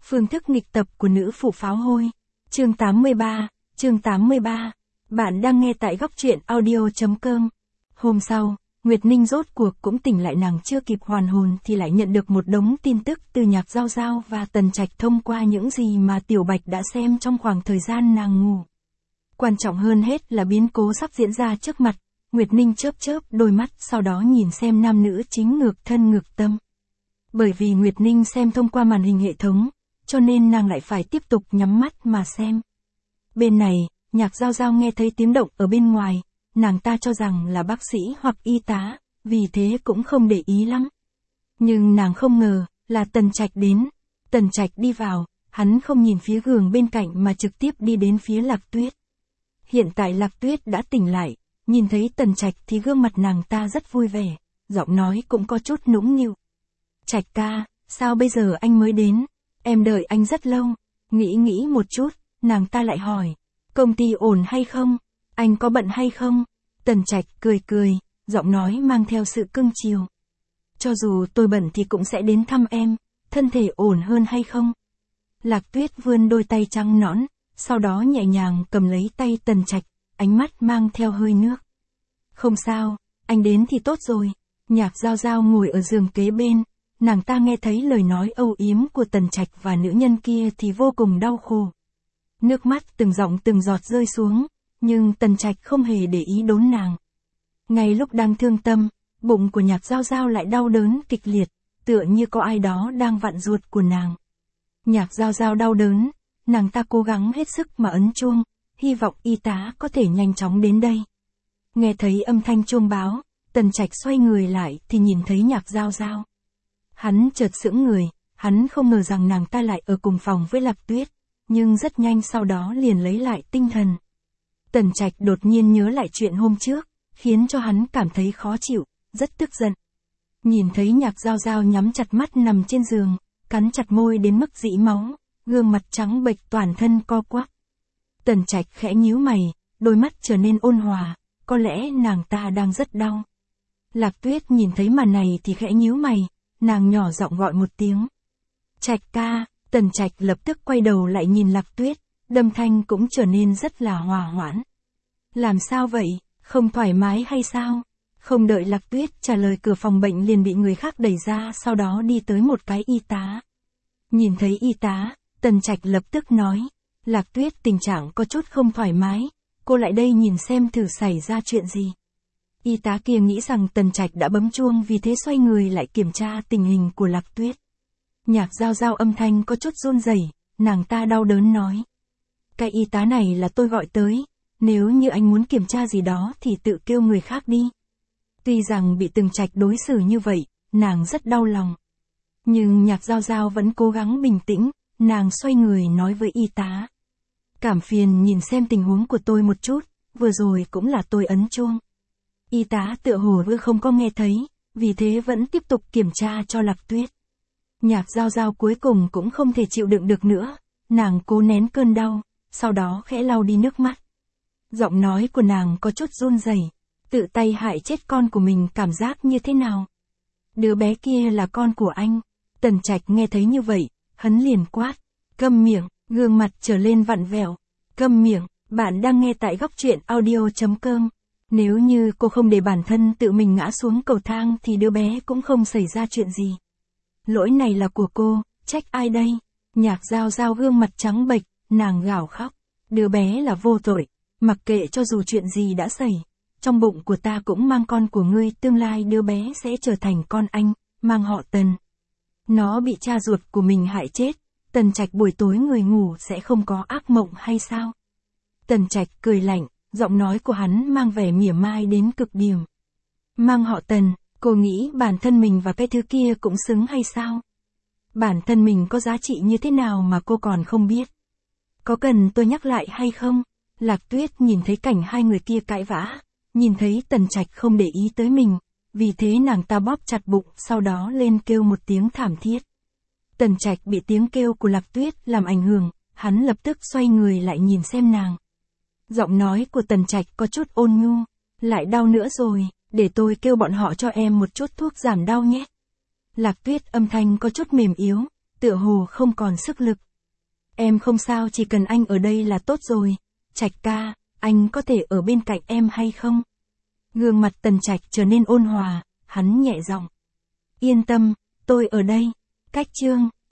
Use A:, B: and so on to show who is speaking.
A: Phương thức nghịch tập của nữ phụ pháo hôi. Chương 83. Bạn đang nghe tại góc truyện audio.com. Hôm sau, Nguyệt Ninh rốt cuộc cũng tỉnh lại, nàng chưa kịp hoàn hồn thì lại nhận được một đống tin tức từ Nhạc Giao Giao và Tần Trạch thông qua những gì mà Tiểu Bạch đã xem trong khoảng thời gian nàng ngủ. Quan trọng hơn hết là biến cố sắp diễn ra trước mặt. Nguyệt Ninh chớp đôi mắt, sau đó nhìn xem nam nữ chính ngược thân ngược tâm. Bởi vì Nguyệt Ninh xem thông qua màn hình hệ thống, cho nên nàng lại phải tiếp tục nhắm mắt mà xem. Bên này, Nhạc Giao Giao nghe thấy tiếng động ở bên ngoài, nàng ta cho rằng là bác sĩ hoặc y tá, vì thế cũng không để ý lắm. Nhưng nàng không ngờ, là Tần Trạch đến. Tần Trạch đi vào, hắn không nhìn phía giường bên cạnh mà trực tiếp đi đến phía Lạc Tuyết. Hiện tại Lạc Tuyết đã tỉnh lại, nhìn thấy Tần Trạch thì gương mặt nàng ta rất vui vẻ, giọng nói cũng có chút nũng nịu. Trạch ca, sao bây giờ anh mới đến? Em đợi anh rất lâu. Nghĩ một chút, nàng ta lại hỏi. Công ty ổn hay không? Anh có bận hay không? Tần Trạch cười, giọng nói mang theo sự cưng chiều. Cho dù tôi bận thì cũng sẽ đến thăm em, thân thể ổn hơn hay không? Lạc Tuyết vươn đôi tay trắng nõn, sau đó nhẹ nhàng cầm lấy tay Tần Trạch, ánh mắt mang theo hơi nước. Không sao, anh đến thì tốt rồi. Nhạc Giao Giao ngồi ở giường kế bên, nàng ta nghe thấy lời nói âu yếm của Tần Trạch và nữ nhân kia thì vô cùng đau khổ. Nước mắt từng giọt rơi xuống, nhưng Tần Trạch không hề để ý đốn nàng. Ngay lúc đang thương tâm, bụng của Nhạc Giao Giao lại đau đớn kịch liệt, tựa như có ai đó đang vặn ruột của nàng. Nhạc Giao Giao đau đớn, nàng ta cố gắng hết sức mà ấn chuông, hy vọng y tá có thể nhanh chóng đến đây. Nghe thấy âm thanh chuông báo, Tần Trạch xoay người lại thì nhìn thấy Nhạc Giao Giao. Hắn chợt sững người, hắn không ngờ rằng nàng ta lại ở cùng phòng với Lạc Tuyết, nhưng rất nhanh sau đó liền lấy lại tinh thần. Tần Trạch đột nhiên nhớ lại chuyện hôm trước, khiến cho hắn cảm thấy khó chịu, rất tức giận. Nhìn thấy Nhạc Giao Giao nhắm chặt mắt nằm trên giường, cắn chặt môi đến mức rỉ máu, gương mặt trắng bệch toàn thân co quắp. Tần Trạch khẽ nhíu mày, đôi mắt trở nên ôn hòa, có lẽ nàng ta đang rất đau. Lạc Tuyết nhìn thấy màn này thì khẽ nhíu mày, nàng nhỏ giọng gọi một tiếng. Trạch ca. Tần Trạch lập tức quay đầu lại nhìn Lạc Tuyết, âm thanh cũng trở nên rất là hòa hoãn. Làm sao vậy, không thoải mái hay sao? Không đợi Lạc Tuyết trả lời, cửa phòng bệnh liền bị người khác đẩy ra, sau đó đi tới một cái y tá. Nhìn thấy y tá, Tần Trạch lập tức nói. Lạc Tuyết tình trạng có chút không thoải mái, cô lại đây nhìn xem thử xảy ra chuyện gì. Y tá kia nghĩ rằng Tần Trạch đã bấm chuông, vì thế xoay người lại kiểm tra tình hình của Lạc Tuyết. Nhạc Giao Giao âm thanh có chút run rẩy, nàng ta đau đớn nói. Cái y tá này là tôi gọi tới, nếu như anh muốn kiểm tra gì đó thì tự kêu người khác đi. Tuy rằng bị Tần Trạch đối xử như vậy, nàng rất đau lòng. Nhưng Nhạc Giao Giao vẫn cố gắng bình tĩnh, nàng xoay người nói với y tá. Cảm phiền nhìn xem tình huống của tôi một chút, vừa rồi cũng là tôi ấn chuông. Y tá tựa hồ như không có nghe thấy, vì thế vẫn tiếp tục kiểm tra cho Lạc Tuyết. Nhạc Giao Giao cuối cùng cũng không thể chịu đựng được nữa, nàng cố nén cơn đau, sau đó khẽ lau đi nước mắt. Giọng nói của nàng có chút run rẩy, tự tay hại chết con của mình cảm giác như thế nào? Đứa bé kia là con của anh. Tần Trạch nghe thấy như vậy, hắn liền quát. Câm miệng, gương mặt trở lên vặn vẹo. Câm miệng, bạn đang nghe tại góc truyện audio.com. Nếu như cô không để bản thân tự mình ngã xuống cầu thang thì đứa bé cũng không xảy ra chuyện gì. Lỗi này là của cô, trách ai đây? Nhạc Giao Giao gương mặt trắng bệch, nàng gào khóc. Đứa bé là vô tội, mặc kệ cho dù chuyện gì đã xảy. Trong bụng của ta cũng mang con của ngươi, tương lai đứa bé sẽ trở thành con anh, mang họ Tần. Nó bị cha ruột của mình hại chết, Tần Trạch buổi tối người ngủ sẽ không có ác mộng hay sao? Tần Trạch cười lạnh, giọng nói của hắn mang vẻ mỉa mai đến cực điểm. Mang họ Tần, cô nghĩ bản thân mình và cái thứ kia cũng xứng hay sao? Bản thân mình có giá trị như thế nào mà cô còn không biết? Có cần tôi nhắc lại hay không? Lạc Tuyết nhìn thấy cảnh hai người kia cãi vã, nhìn thấy Tần Trạch không để ý tới mình, vì thế nàng ta bóp chặt bụng, sau đó lên kêu một tiếng thảm thiết. Tần Trạch bị tiếng kêu của Lạc Tuyết làm ảnh hưởng, hắn lập tức xoay người lại nhìn xem nàng. Giọng nói của Tần Trạch có chút ôn nhu. Lại đau nữa rồi, để tôi kêu bọn họ cho em một chút thuốc giảm đau nhé. Lạc Tuyết âm thanh có chút mềm yếu, tựa hồ không còn sức lực. Em không sao, chỉ cần anh ở đây là tốt rồi. Trạch ca, anh có thể ở bên cạnh em hay không? Gương mặt Tần Trạch trở nên ôn hòa, hắn nhẹ giọng. Yên tâm, tôi ở đây. Cách chương